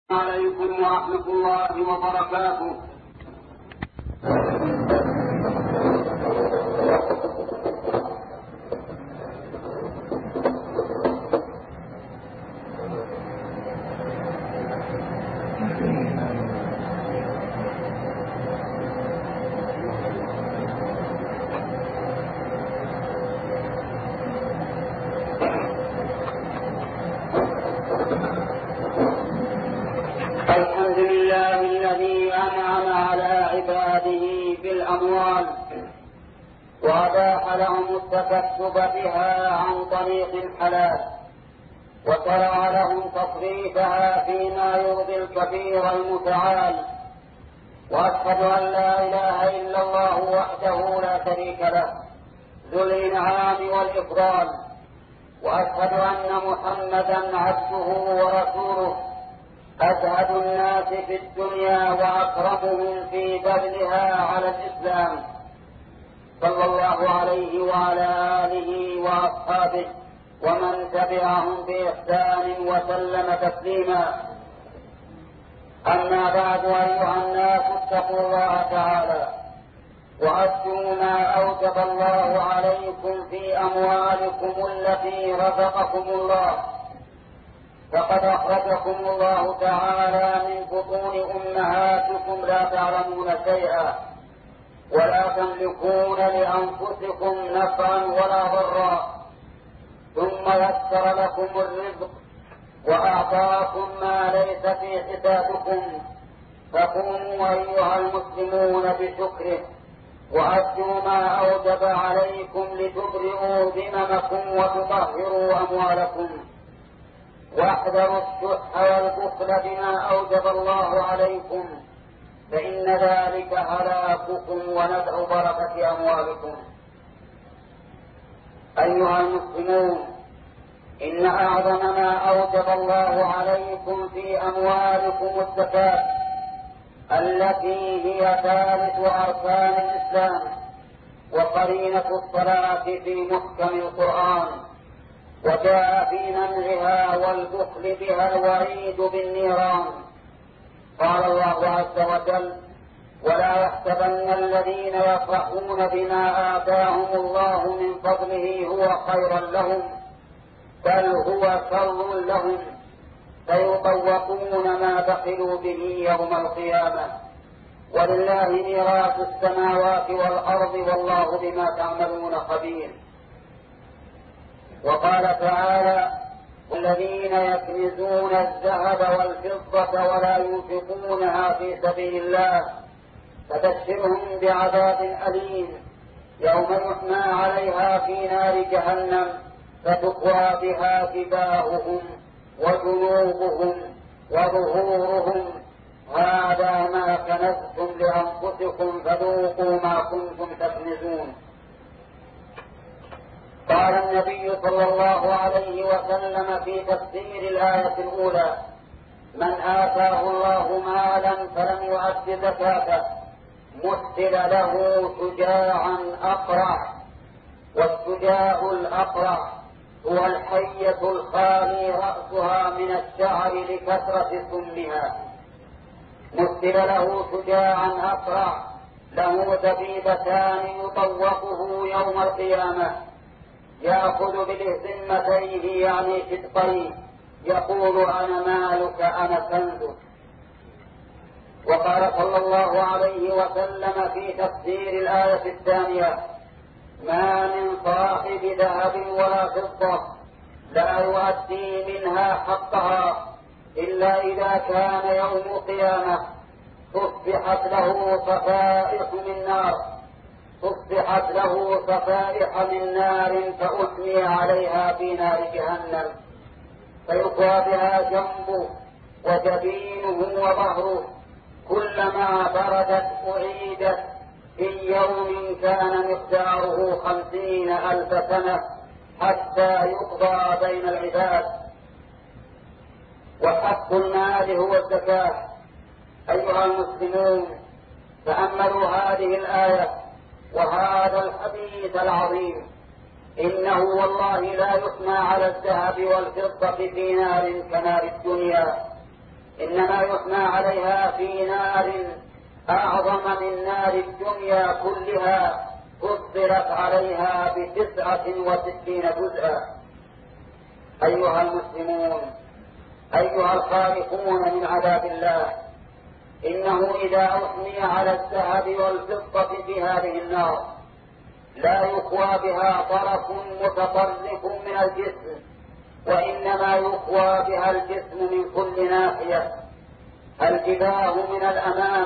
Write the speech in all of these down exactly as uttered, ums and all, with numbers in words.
عليكم ورحمة الله وبركاته. الحمد لله الذي أنعم على عباده بالأموال وأباح لهم التكسب بها عن طريق الحلال، وشرع لهم تصريفها فيما يرضي الكبير المتعال. وأشهد أن لا إله إلا الله وحده لا شريك له ذو الإنعام والإفضال، وأشهد أن محمدا عبده ورسوله أزهد الناس في الدنيا وأكرمهم في بذلها على الإسلام، صلى الله عليه وعلى آله وأصحابه ومن تبعهم بإحسان وسلم تسليما. أما بعد، أيها الناس اتقوا الله تعالى وأدوا ما أوجب الله عليكم في أموالكم التي رزقكم الله. فقد أخرجكم الله تعالى من بطون أمهاتكم لا تعلمون شيئا ولا تملكون لأنفسكم نفعا ولا ضرا، ثم يسر لكم الرزق وأعطاكم ما ليس في حسابكم، فقوموا أيها المسلمون بشكره وأدوا ما أوجب عليكم لتبرئوا ذممكم وتطهروا أموالكم، واحذروا الشح والبخل بما أوجب الله عليكم، فإن ذلك هلاككم ونزع بركة أموالكم. أيها المسلمون، إن أعظم ما أوجب الله عليكم في أموالكم الزكاة، التي هي ثالث أركان الإسلام وقرينة الصلاة في محكم القرآن، وجاء في منعها والبخل بها الوعيد بالنيران. قال الله عز وجل: ولا يحسبن الذين يفرحون بما آتاهم الله من فضله هو خيرا لهم، بل هو شر لهم، سيطوقون ما بخلوا به يوم القيامة، ولله ميراث السماوات والأرض والله بما تعملون خبير. وقال تعالى: الذين يكنزون الذهب والفضة ولا ينفقونها في سبيل الله فبشرهم بعذاب أليم يوم يحمى عليها في نار جهنم فتقوى بها جباههم وجنوبهم وظهورهم، هذا ما كنزتم لأنفسكم فذوقوا ما كنتم تكنزون. قال النبي صلى الله عليه وسلم في تفسير الآية الأولى: من آتاه الله مالا فلم يؤد زكاته مثل له شجاعا أقرع، والشجاع الأقرع هو الحية الخالي رأسها من الشعر لكثرة سمها. مثل له شجاعا أقرع له دبيبتان يطوقه يوم القيامة، يأخذ بلهزمتيه يعني شدقيه، يقول: أنا مالك أنا كنزك. وقال صلى الله عليه وسلم في تفسير الآية الثانية: ما من صاحب ذهب ولا فضة لا يؤدي منها حقها إلا إذا كان يوم القيامة تصبحت له صفائح من نار تصبحت له صفائح من نار فأحمي عليها في نار جهنم، فيقوى بها جنبه وجبينه وظهره، كلما بردت أعيدت في يوم كان مقداره خمسين ألف سنة حتى يقضى بين العباد. وحق المال هو الزكاة. أيها المسلمون، تأملوا هذه الآية وهذا الحديث العظيم، إنه والله لا يثنى على الذهب والفضة في نار كنار الدنيا، إنما يحمى عليها في نار أعظم من نار الدنيا كلها فضلت عليها بتسعة وستين جزءا. أيها المسلمون، أيها الخائفون من عذاب الله، إنه إذا أحمي على الذهب والفضة في هذه النار لا يقوى بها طرف متطرف من الجسم، وإنما يقوى بها الجسم من كل ناحية، الجباه من الأمام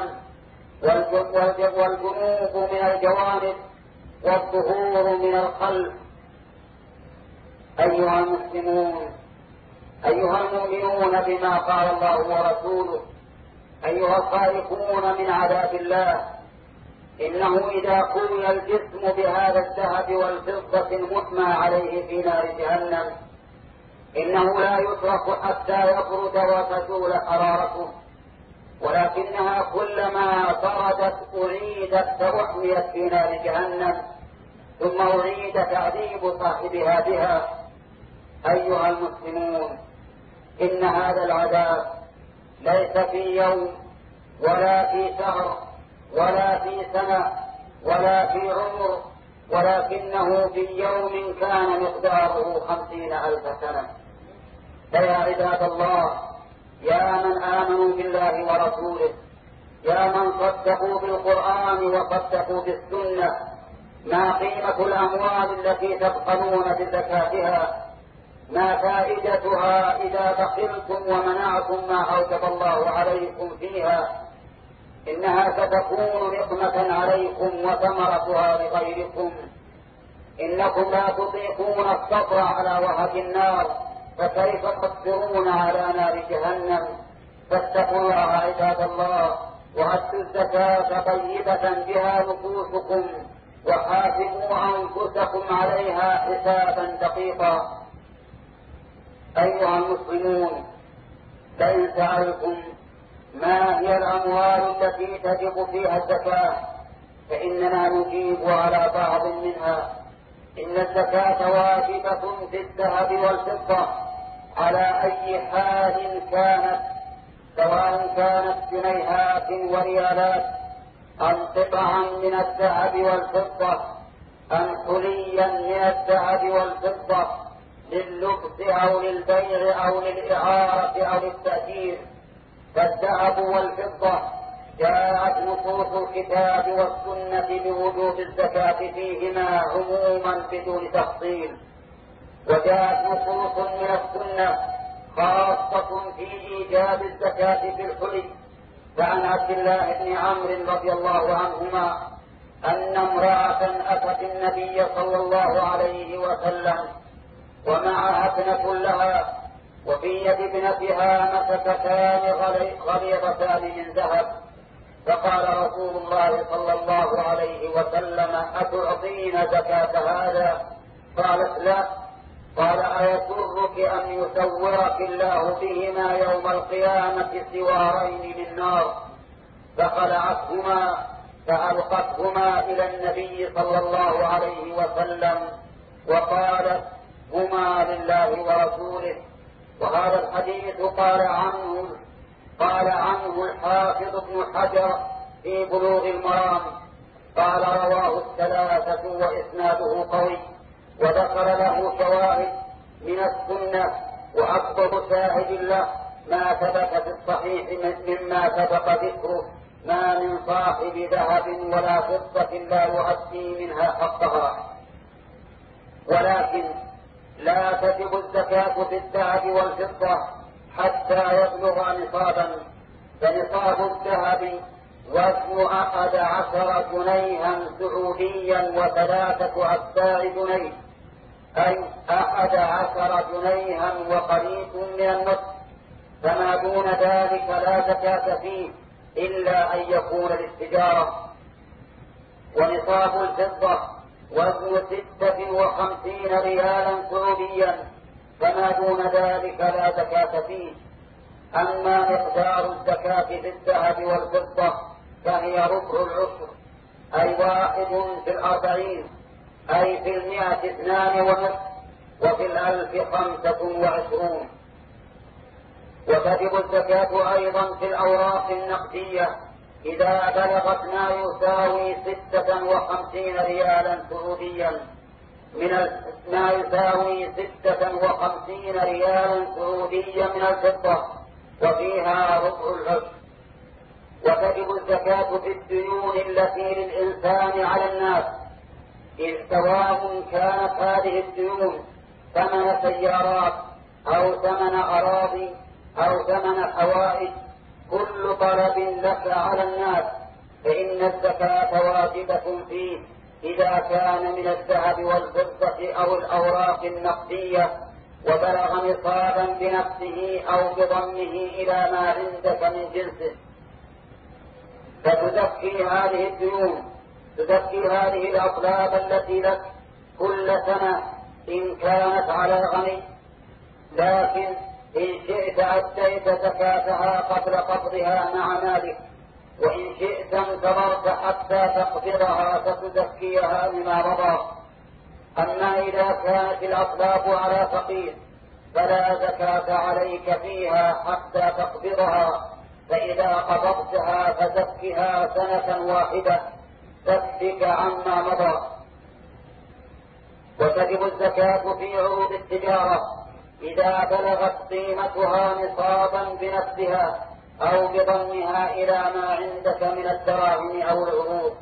والجنوب من الجوانب والظهور من الخلف. أيها المسلمون، أيها المؤمنون بما قال الله ورسوله، أيها الخائفون من عذاب الله، إنه إذا قوي الجسم بهذا الذهب والفضة المحمى عليه في نار جهنم إنه لا يترك حتى يبرد وتزول حرارته، ولكنها كلما بردت أعيدت فأحميت في نار جهنم ثم أعيد تعذيب صاحبها بها. أيها المسلمون، إن هذا العذاب ليس في يوم ولا في شهر ولا في سنة ولا في عمر، ولكنه في يوم كان مقداره خمسين ألف سنة. فيا عباد الله، يا من آمنوا بالله ورسوله، يا من صدقوا بالقرآن وصدقوا بالسنة، ما قيمة الأموال التي تبخلون بزكاتها؟ ما فائدتها إذا بخلتم ومنعتم ما أوجب الله عليكم فيها؟ إنها ستكون نقمة عليكم وثمرتها لغيركم. إنكم لا تطيقون الصبر على وهج النار، فكيف تصبرون على نار جهنم؟ فاتقوا الله عباد الله، وأدوا الزكاة طيبة بها نفوسكم، وحاسبوا أنفسكم عليها حسابا دقيقا. أيها المسلمون، لئن سألتم ما هي الأموال التي تجب فيها الزكاة فإننا نجيب على بعض منها. إن الزكاة واجبة في الذهب والفضة على أي حال كانت، سواء كانت جنيهات وريالات أم قطعا من الذهب والفضة أم حليا من الذهب والفضة لللبس أو للبيع أو للإعارة أو للتأجير. فالذهب والفضة جاءت نصوص الكتاب والسنة بوجوب الزكاة فيهما عموما بدون تفصيل، وجاءت نصوص من السنة خاصة في إيجاب الزكاة في الحلي. فعن عبد الله بن عمرو رضي الله عنهما أن امرأة أتت النبي صلى الله عليه وسلم ومعها ابنة لها، وفي يد ابنتها مسكتان غليظتان من ذهب، فقال رسول الله صلى الله عليه وسلم: أتعطين زكاة هذا؟ قالت: لا. قال: أيسرك أن يسورك الله بهما يوم القيامة سوارين من نار؟ فخلعتهما فألقتهما إلى النبي صلى الله عليه وسلم وقالت: هما لله ورسوله. وهذا الحديث قال عنه قال عنه الحافظ ابن حجر في بلوغ المرام، قال: رواه الثلاثة وإسناده قوي، وذكر له شواهد من السنة، وأكبر شاهد له ما ثبت في الصحيح مما سبق ذكره: ما من صاحب ذهب ولا فضة لا يؤدي منها حقها. ولكن لا تجب الزكاة في الذهب والفضة حتى يبلغ نصابا، فنصاب الذهب وزن أحد عشر جنيها سعوديا وثلاثة أتباع جنيه، أي أحد عشر جنيها وقريب من النصف، فما دون ذلك لا زكاة فيه إلا أن يكون للتجارة. ونصاب الفضة وزن ستة وخمسين ريالا سعوديا، فما دون ذلك لا زكاة فيه. أما مقدار الزكاة في الذهب والفضة فهي ربع العشر، أي واحد في الأربعين، أي في المئة اثنان ونصف، وفي الألف خمسة وعشرون. وتجب الزكاة أيضا في الأوراق النقدية إذا بلغت ما يساوي ستة وخمسين ريالا سعوديا من ما يساوي ستة وخمسين ريالا سعوديا من الفضة وفيها ربع العشر. وتجب الزكاة في الديون التي للإنسان على الناس، إذ سواء كانت هذه الديون ثمن سيارات أو ثمن أراضي أو ثمن حوائج، كل طلب لك على الناس فإن الزكاة واجبة فيه إذا كان من الذهب والفضة أو الأوراق النقدية وبلغ نصابا بنفسه أو بضمه إلى ما عندك من جنسه. فتزكي هذه الديون، تزكي هذه الأطلاب التي لك كل سنة إن كانت على غني، لكن إن شئت أديت زكاتها قبل قبضها مع مالك، وإن شئت انتظرت حتى تقبضها فتزكيها بما مضى. أما إذا كانت الأطلاب على فقير فلا زكاة عليك فيها حتى تقبضها، فإذا قبضتها فزكها سنة واحدة تكفك عما مضى. وتجب الزكاة في عروض التجارة إذا بلغت قيمتها نصابا بنفسها أو بضمها إلى ما عندك من الدراهم أو العروض.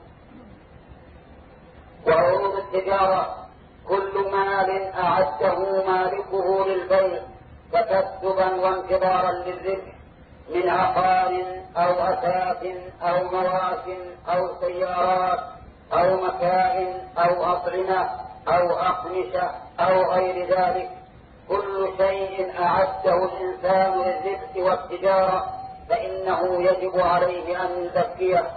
وعروض التجارة كل مال أعده مالكه للبيع تكسبا وانتظارا للربح من عقار أو أثاث أو مواش أو سيارات أو مكائن أو أطعمة أو أقمشة أو غير ذلك، كل شيء أعده الإنسان للربح والتجارة فإنه يجب عليه أن يزكيه،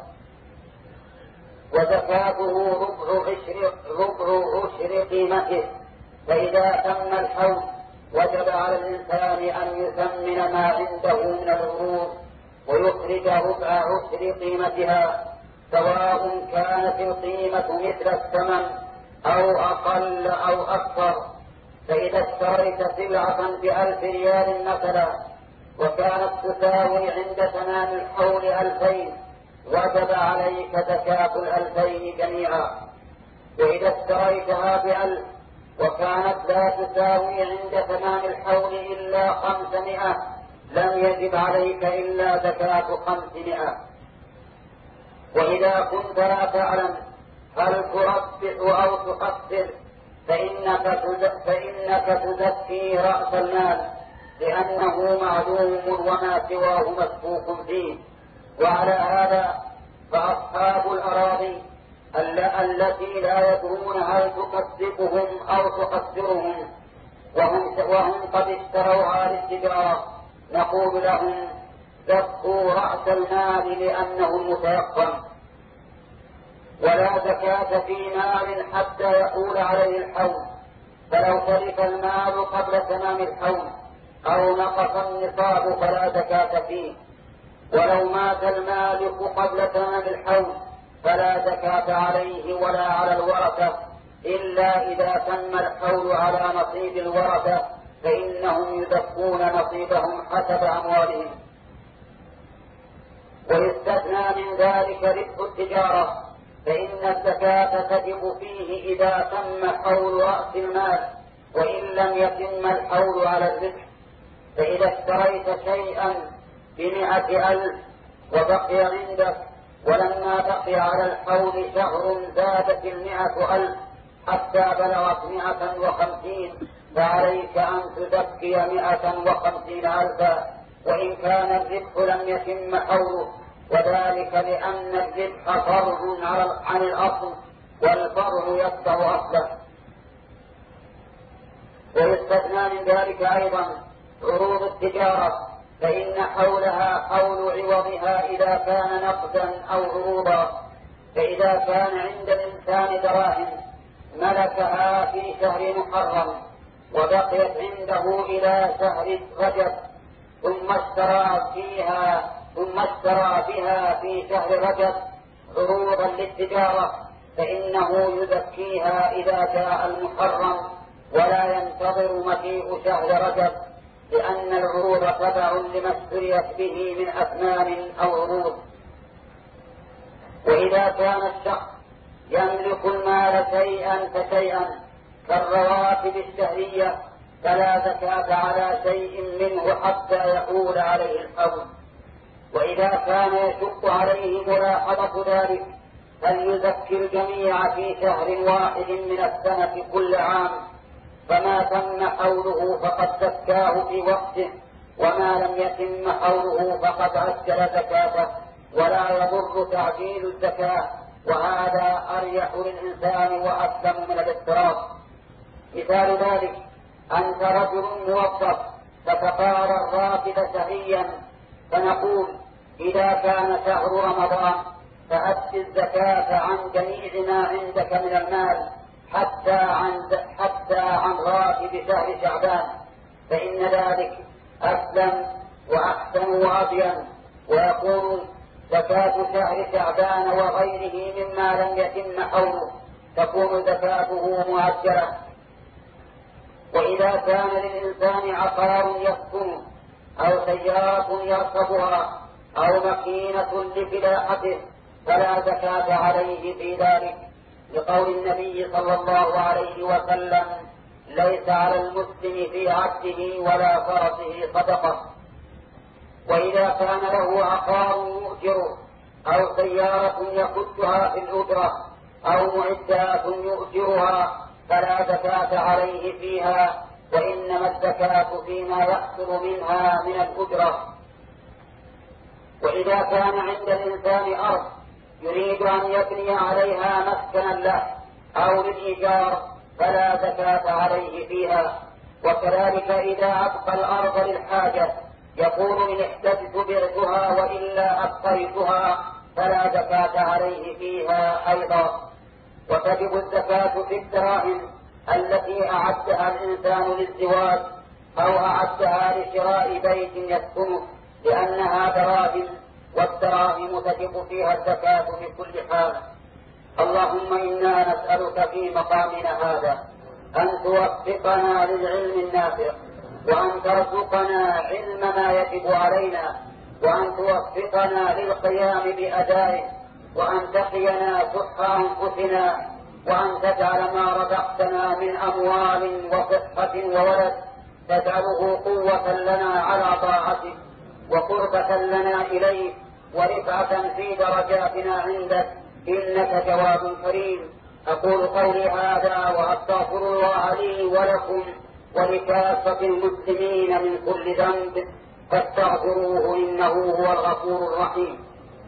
وزكاته ربع عشر ربع عشر قيمته. فإذا تم الحول وجب على الإنسان أن يثمن ما عنده من العروض ويخرج ربع عشر قيمتها، سواء كانت القيمة مثل الثمن أو أقل أو أكثر. فإذا اشتريت سلعة بألف ريال مثلا وكانت تساوي عند تمام الحول ألفين، وجب عليك زكاة الألفين جميعا. وإذا اشتريتها بألف وكانت لا تساوي عند تمام الحول إلا خمسمائة، لم يجب عليك إلا زكاة خمسمائة. وإذا كنت لا تعلم هل تربح أو تقصر فإنك فإنك تزكي رأس المال، لأنه معلوم وما سواه مسبوق فيه. وعلى هذا فأصحاب الأراضي التي لا يدرون هل تكسبهم أو تقصرهم وهم, وهم قد اشتروها للتجارة، نقول لهم زكوا رأس المال لأنه متيقن. ولا زكاة في مال حتى يحول عليه الحول، فلو تلف المال قبل تمام الحول أو نقص النصاب فلا زكاة فيه. ولو مات المالك قبل تمام الحول فلا زكاة عليه ولا على الورثة، إلا إذا تم الحول على نصيب الورثة فإنهم يزكون نصيبهم حسب أموالهم. ويستثنى من ذلك ربح التجارة، فإن الزكاة تجب فيه إذا تم حول رأس المال وإن لم يتم الحول على الربح. فإذا اشتريت شيئا بمئة ألف وبقي عندك ولما بقي على الحول شهر زادت المئة ألف حتى بلغت مئة وخمسين، فعليك أن تزكي مئة وخمسين ألفا وإن كان الربح لم يتم حوله، وذلك لأن الربح فرع عن الأصل والفرع يتبع أصله. ويستثنى من ذلك أيضا عروض التجارة، فإن حولها حول عوضها إذا كان نقدا أو عروضا. فإذا كان عند الإنسان دراهم ملكها في شهر محرم وبقيت عنده إلى شهر رجب ثم اشترى فيها ثم اشترى بها في شهر رجب عروضا للتجارة، فإنه يزكيها إذا جاء المحرم ولا ينتظر مجيء شهر رجب، لأن العروض تبع لما اشتريت به من أثمان أو عروض. وإذا كان الشخص يملك المال شيئا فشيئا كالرواتب الشهرية فلا زكاة على شيء منه حتى يحول عليه الحول. وإذا كان يشق عليه ملاحظة ذلك فليزكي الجميع في شهر واحد من السنة كل عام، فما تم حوله فقد زكاه في وقته، وما لم يتم حوله فقد عجل زكاته، ولا يضر تعجيل الزكاة، وهذا أريح للإنسان وأسلم من الاضطراب. مثال ذلك أنت رجل موظف فتقارى الراتب شهريا، فنقول إذا كان شهر رمضان فأدي الزكاة عن جميع ما عندك من المال حتى عن حتى عن راتب شهر شعبان، فإن ذلك أسلم وأحسن وأبين، ويكون زكاة شهر شعبان وغيره مما لم يتم حوله تكون زكاته مؤجلة. وإذا كان للإنسان عقار يسكن أو سيارة يركبها أو مكينة لفلاحته فلا زكاة عليه في ذلك، لقول النبي صلى الله عليه وسلم: ليس على المسلم في عبده ولا فرسه صدقة. وإذا كان له عقار يؤجره أو سيارة يخدها في الأجرة أو معدات يؤجرها فلا زكاة عليه فيها، وإنما الزكاة فيما يحصل منها من الأجرة. وإذا كان عند الإنسان أرض يريد أن يبني عليها مسكنا له أو للإيجار فلا زكاة عليه فيها. وكذلك إذا أبقى الأرض للحاجة يقول: إن احتجت بعتها وإلا أبقيتها فلا زكاة عليه فيها أيضا. وتجب الزكاة في الدراهم التي أعدها الإنسان للزواج أو أعدها لشراء بيت يسكنه، لأنها دراهم، والدراهم تجب فيها الزكاة في كل حال. اللهم إنا نسألك في مقامنا هذا أن توفقنا للعلم النافع، وأن ترزقنا علم ما يجب علينا، وأن توفقنا للقيام بأدائه، وأن تقينا شح أنفسنا، وأن تجعل ما رزقتنا من أموال وصحة وولد تجعله قوة لنا على طاعتك وقربة لنا إليك ورفعة في درجاتنا عندك، إنك جواد كريم. أقول قولي هذا وأستغفر الله لي ولكم ولكافة المسلمين من كل ذنب فاستغفروه إنه هو الغفور الرحيم.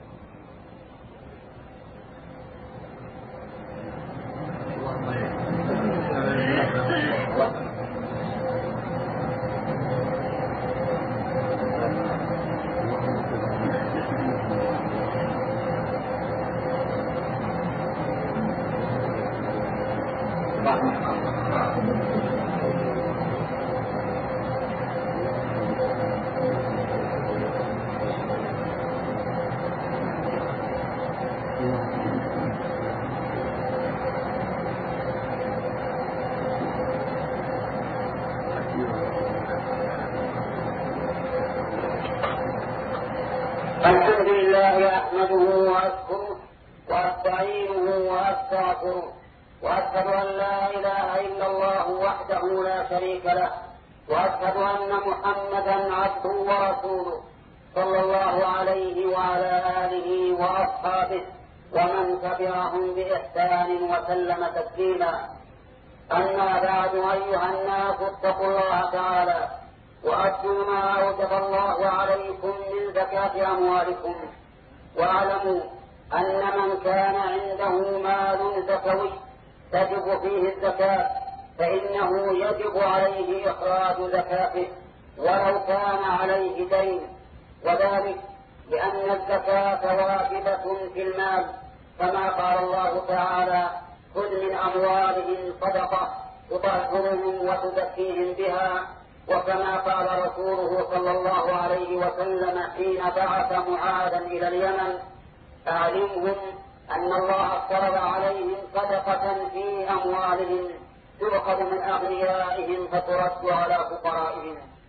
الحمد لله أحمده وأشكره وأستعينه وأستغفره، وأشهد أن لا إله إلا الله وحده لا شريك له، وأشهد أن محمدا عبده ورسوله صلى الله عليه وعلى آله وأصحابه ومن تبعهم بإحسان وسلم تسليما. أما بعد، أيها الناس اتقوا الله تعالى وأدوا ما أوجب الله عليكم من زكاة أموالكم، واعلموا أن من كان عنده مال زكوي تجب فيه الزكاة فإنه يجب عليه إخراج زكاته ولو كان عليه دين، وذلك لأن الزكاة واجبة في المال، كما قال الله تعالى: خذ من أموالهم صدقة تطهرهم وتزكيهم بها، وكما قال رسوله صلى الله عليه وسلم حين بعث معاذا إلى اليمن: أعلمهم أن الله افترض عليهم صدقة في أموالهم تؤخذ من أغنيائهم فترد على فقرائهم.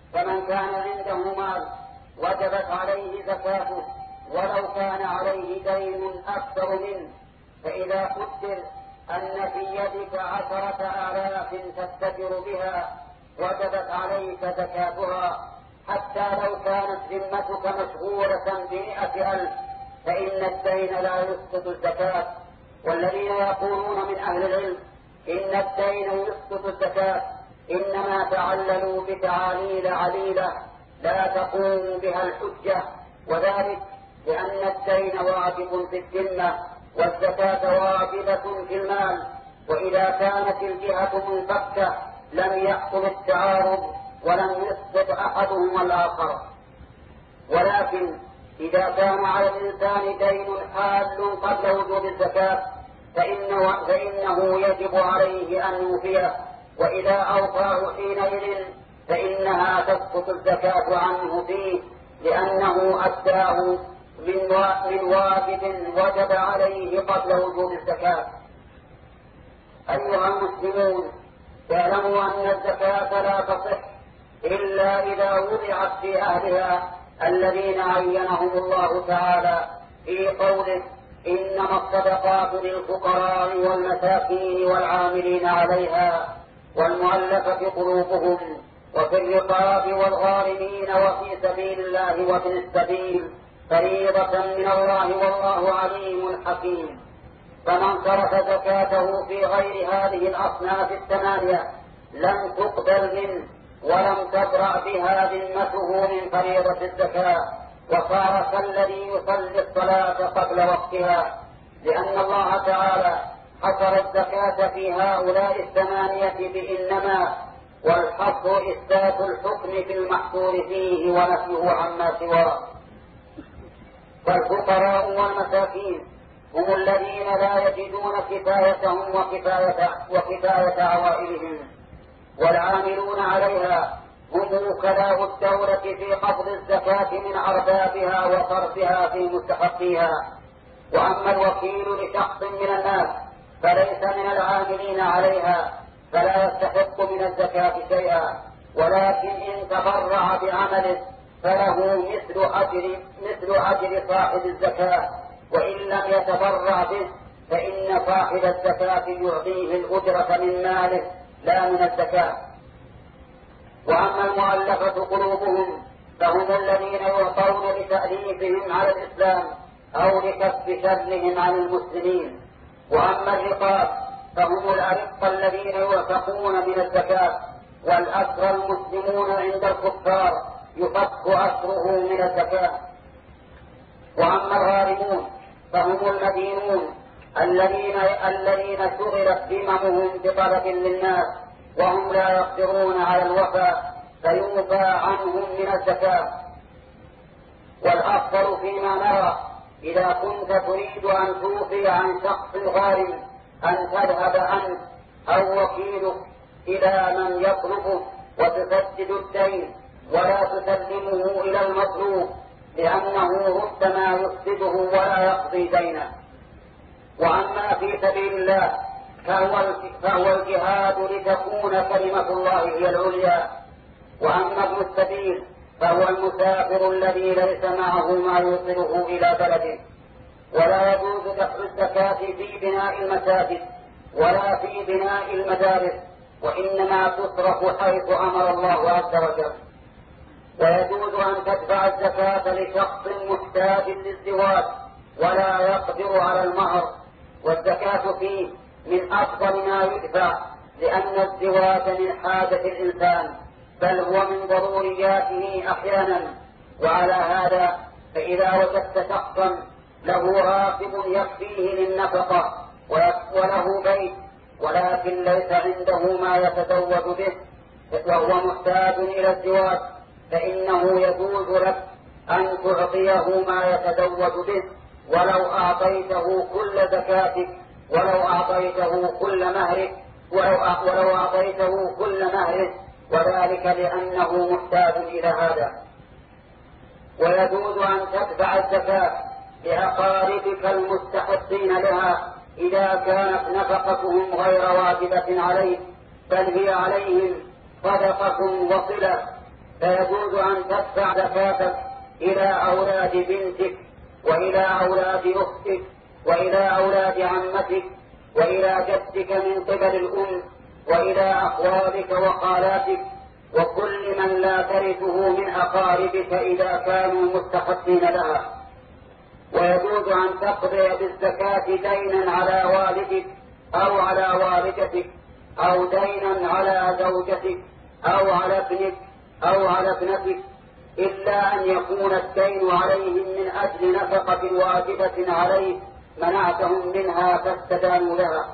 فمن كان عنده مال وجبت عليه زكاته ولو كان عليه دين أكثر منه، فإذا قدر أن في يدك عشرة آلاف تستتر بها وجبت عليك زكاتها، حتى لو كانت ذمتك مشغولة بمئة ألف فإن الدين لا يسقط الزكاة. والذين يقولون من أهل العلم إن الدين يسقط الزكاة إنما تعللوا بتعاليل عليلة لا تقوم بها الحجة، وذلك لأن الدين واجب في الذمة والزكاة واجبة في المال، وإذا كانت الجهة منفكة لم يحصل التعارض ولم يسقط أحدهما الآخر. ولكن إذا كان على الإنسان دين حال قبل وجوب الزكاة فإنه, فإنه يجب عليه أن يوفيه، وإذا أوفاه حينئذ فإنها تسقط الزكاة عنه فيه، لأنه أداه من واجب وجب عليه قبل وجوب الزكاة. أيها المسلمون، اعلموا أن الزكاة لا تصح إلا إذا وضعت في أهلها الذين عينهم الله تعالى في قوله: إنما الصدقات للفقراء والمساكين والعاملين عليها والمؤلفة قلوبهم وفي الرقاب والغارمين وفي سبيل الله وابن السبيل فريضة من الله والله عليم حكيم. فمن صرف زكاته في غير هذه الأصناف الثمانية لم تقبل منه ولم تبرأ بها ذمته من فريضة الزكاة، وصار كالذي يصلي الصلاة قبل وقتها، لأن الله تعالى حصر الزكاة في هؤلاء الثمانية بإنما، والحصر إثبات الحكم في المحصور فيه ونفيه عما سواه. فالفقراء والمساكين هم الذين لا يجدون كفايتهم وكفاية, وكفاية عوائلهم، والعاملون عليها هم وكلاء الدولة في قبض الزكاة من أربابها وصرفها في مستحقيها. وأما الوكيل لشخص من الناس فليس من العاملين عليها فلا يستحق من الزكاة شيئا، ولكن إن تبرع بعمله فله مثل أجر, مثل أجر صاحب الزكاة، وإن لم يتبرع به فإن صاحب الزكاة يعطيه الأجرة من ماله لا من الزكاة. وأما المؤلفة قلوبهم فهم الذين يعطون لتأليفهم على الإسلام أو لكف شرهم عن المسلمين. وأما الرقاب فهم الأرقة الذين يعتقون من الزكاة، والأسرى المسلمون عند الكفار يفك أسره من الزكاة. وأما الغارمون فهم المدينون الذين الذين شغلت ذممهم بطلب للناس وهم لا يقدرون على الوفاء فيوفى عنهم من الزكاة. والأفضل فيما نرى إذا كنت تريد أن توفي عن شخص غارم أن تذهب أنت أو وكيلك إلى من يطلبه وتسدد الدين ولا تسلمه إلى المطلوب، لأنه ربما يفسده ولا يقضي دينه. وأما في سبيل الله فهو, فهو الجهاد لتكون كلمة الله هي العليا. وأما ابن السبيل فهو المسافر الذي ليس معه ما يوصله إلى بلده. ولا يجوز دفع الزكاة في بناء المساجد ولا في بناء المدارس، وإنما تصرف حيث أمر الله عز وجل. ويجوز أن تدفع الزكاة لشخص محتاج للزواج ولا يقدر على المهر، والزكاة فيه من أفضل ما يدفع، لأن الزواج من حاجة الإنسان بل هو من ضرورياته أحيانا. وعلى هذا فإذا وجدت شخصا له راتب يكفيه للنفقة وله بيت ولكن ليس عنده ما يتزوج به وهو محتاج إلى الزواج، فإنه يجوز لك أن تعطيه ما يتزوج به ولو أعطيته كل زكاتك ولو أعطيته كل مهرك ولو أعطيته كل مهرك، وذلك لأنه محتاج إلى هذا. ويجوز أن تدفع الزكاة لأقاربك المستحقين لها إذا كانت نفقتهم غير واجبة عليك بل هي عليهم صدقة وصلة، فيجوز أن تدفع زكاتك إلى أولاد بنتك وإلى أولاد أختك وإلى أولاد عمتك وإلى جدك من قبل الأم وإلى أخوالك وخالاتك وكل من لا ترثه من أقاربك إذا كانوا مستحقين لها. ويجوز أن تقضي بالزكاة دينا على والدك أو على والدتك أو دينا على زوجتك أو على ابنك أو على ابنتك، إلا أن يكون الدين عليهم من أجل نفقة واجبة عليك منعتهم منها فاستدانوا لها.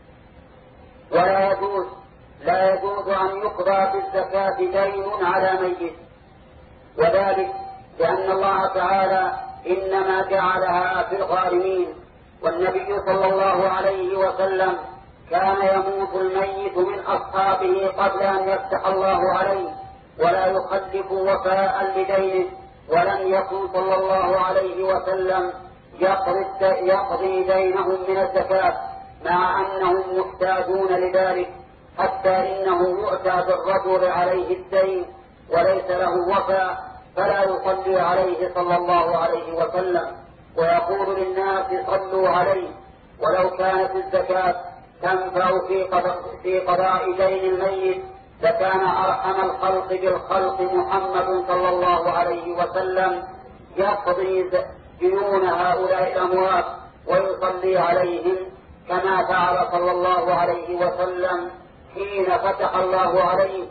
ولا يجوز لا يجوز أن يقضى بالزكاة دين على ميت، وذلك لأن الله تعالى إنما جعلها في الغارمين، والنبي صلى الله عليه وسلم كان يموت الميت من أصحابه قبل أن يفتح الله عليه ولا يخلف وفاء لدينه، ولم يكن صلى الله عليه وسلم يقضي دينهم من الزكاة مع أنهم محتاجون لذلك، حتى إنه يؤتى بالرجل عليه الدين وليس له وفاء فلا يصلي عليه صلى الله عليه وسلم، ويقول للناس صلوا عليه. ولو كانت الزكاة تنفع في قضاء دين الميت لكان أرحم الخلق بالخلق محمد صلى الله عليه وسلم يقضي ديون هؤلاء الأموات ويصلي عليهم كما فعل صلى الله عليه وسلم حين فتح الله عليه،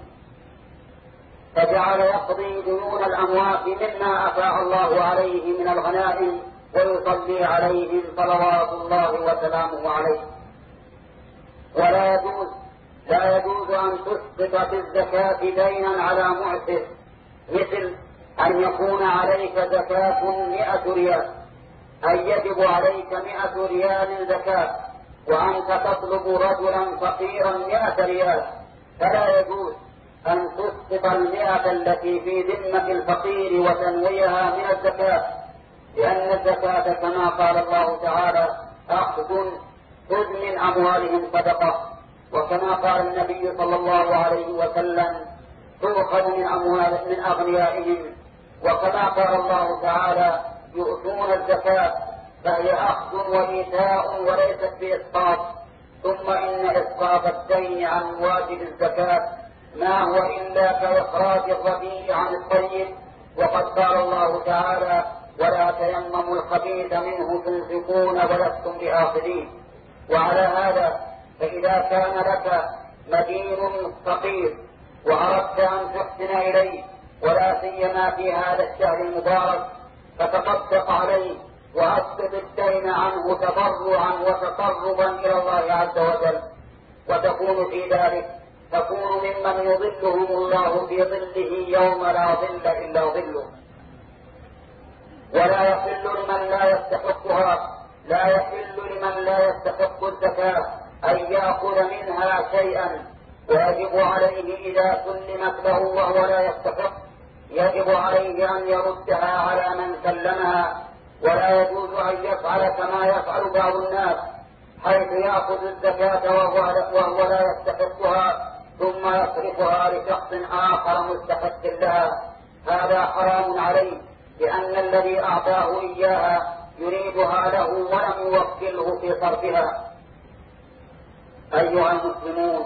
فجعل يقضي ديون الأموات مما أفاء الله عليه من الغنائم ويصلي عليهم صلوات الله وسلامه عليه. ولا يجوز لا يجوز أن تسقط في الزكاة دينا على معسر، مثل أن يكون عليك زكاة مئة ريال، أي يجب عليك مئة ريال زكاة وأنت تطلب رجلا فقيرا مئة ريال، فلا يجوز أن تسقط المئة التي في ذمة الفقير وتنويها من الزكاة، لأن الزكاة كما قال الله تعالى أخذ خذ من أموالهم صدقة، وكما قال النبي صلى الله عليه وسلم تؤخذ من أموال من أغنيائهم، وكما قال الله تعالى يؤتون الزكاة، فهي أخذ وإيتاء وليست بإسقاط. ثم إن إسقاط الدين عن واجب الزكاة ما هو إلا كإخراج الربيع عن الطيب، وقد قال الله تعالى ولا تيمموا الخبيث منه تنفقون ولستم بآخذين. وعلى هذا فإذا كان لك مدين فقير وأردت أن تحسن إليه ولا سيما في هذا الشهر المبارك فتصدق عليه وأسقط الدين عنه تضرعا وتقربا إلى الله عز وجل، وتكون في ذلك تكون ممن يظلهم الله في ظله يوم لا ظل إلا ظله. ولا يحل لمن لا يستحقها لا يحل لمن لا يستحق الزكاة أن يأخذ منها شيئا، ويجب عليه إذا سلمت له وهو لا يستحق يجب عليه أن يردها على من سلمها، ولا يجوز أن يفعل كما يفعل بعض الناس حيث يأخذ الزكاة وهو لا يستحقها ثم يصرفها لشخص آخر مستحق لها، هذا حرام عليه، لأن الذي أعطاه إياها يريدها له ولم يوكله في صرفها. أيها المسلمون،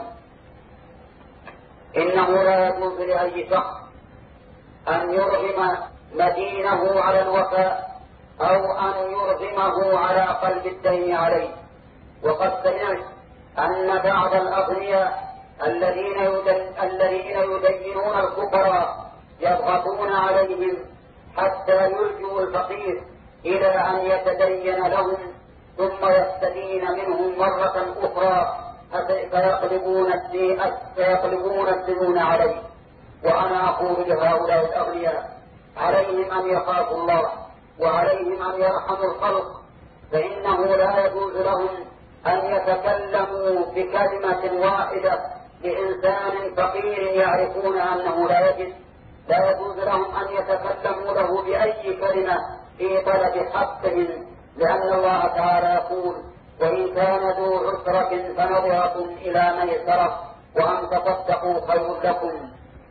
إنه لا يجوز لأي شخص أن يرغم مدينه على الوفاء أو أن يرغمه على قلب الدين عليه. وقد سمعت أن بعض الأغنياء الذين الذين يدينون الفقراء يضغطون عليهم حتى يلجوا الفقير إلى أن يتدين لهم ثم يستدين منهم مرة أخرى فيقلبون فيقلبون الديون عليه. وأنا أقول لهؤلاء الأغنياء عليهم أن يخافوا الله وعليهم أن يرحموا الخلق، فإنه لا يجوز لهم أن يتكلموا بكلمة واحدة لإنسان فقير يعرفون أنه لا يجد، لا يجوز لهم أن يتكلموا له بأي كلمة في طلب حقهم، لأن الله تعالى يقول وإن كان ذو عسرة فنظرة إلى ميسرة وأن تصدقوا خير لكم،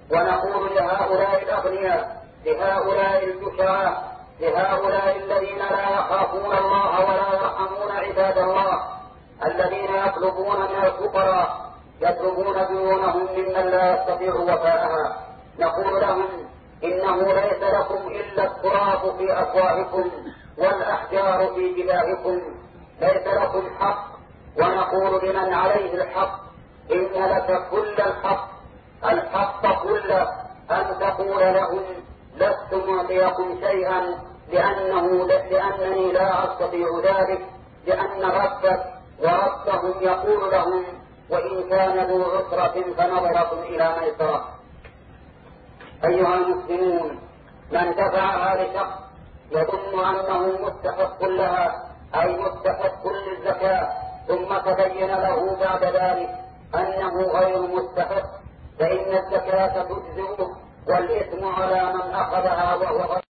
ونقول لهؤلاء الأغنياء، لهؤلاء الجشعاء، لهؤلاء الذين لا يخافون الله ولا يرحمون عباد الله، الذين يطلبون من الفقراء، يطلبون ديونهم ممن لا يستطيع وفاءها، نقول لهم إنه ليس لكم إلا التراب في أفواهكم والأحجار في جباهكم، ليس لكم حق. ونقول لمن عليه الحق إن لك كل الحق، الحق كله، أن تقول لهم لست معطيكم شيئا لأنه لأنني لا أستطيع ذلك، لأن ربك وربهم يقول لهم وإن كان ذو عسرة فنظرة إلى ميسرة. أيها المسلمون، من دفعها لشخص يظن أنه مستحق لها أي مستحق للزكاة ثم تبين له بعد ذلك أنه غير مستحق، فإن الزكاة تجزئه والإثم على من أخذها وهو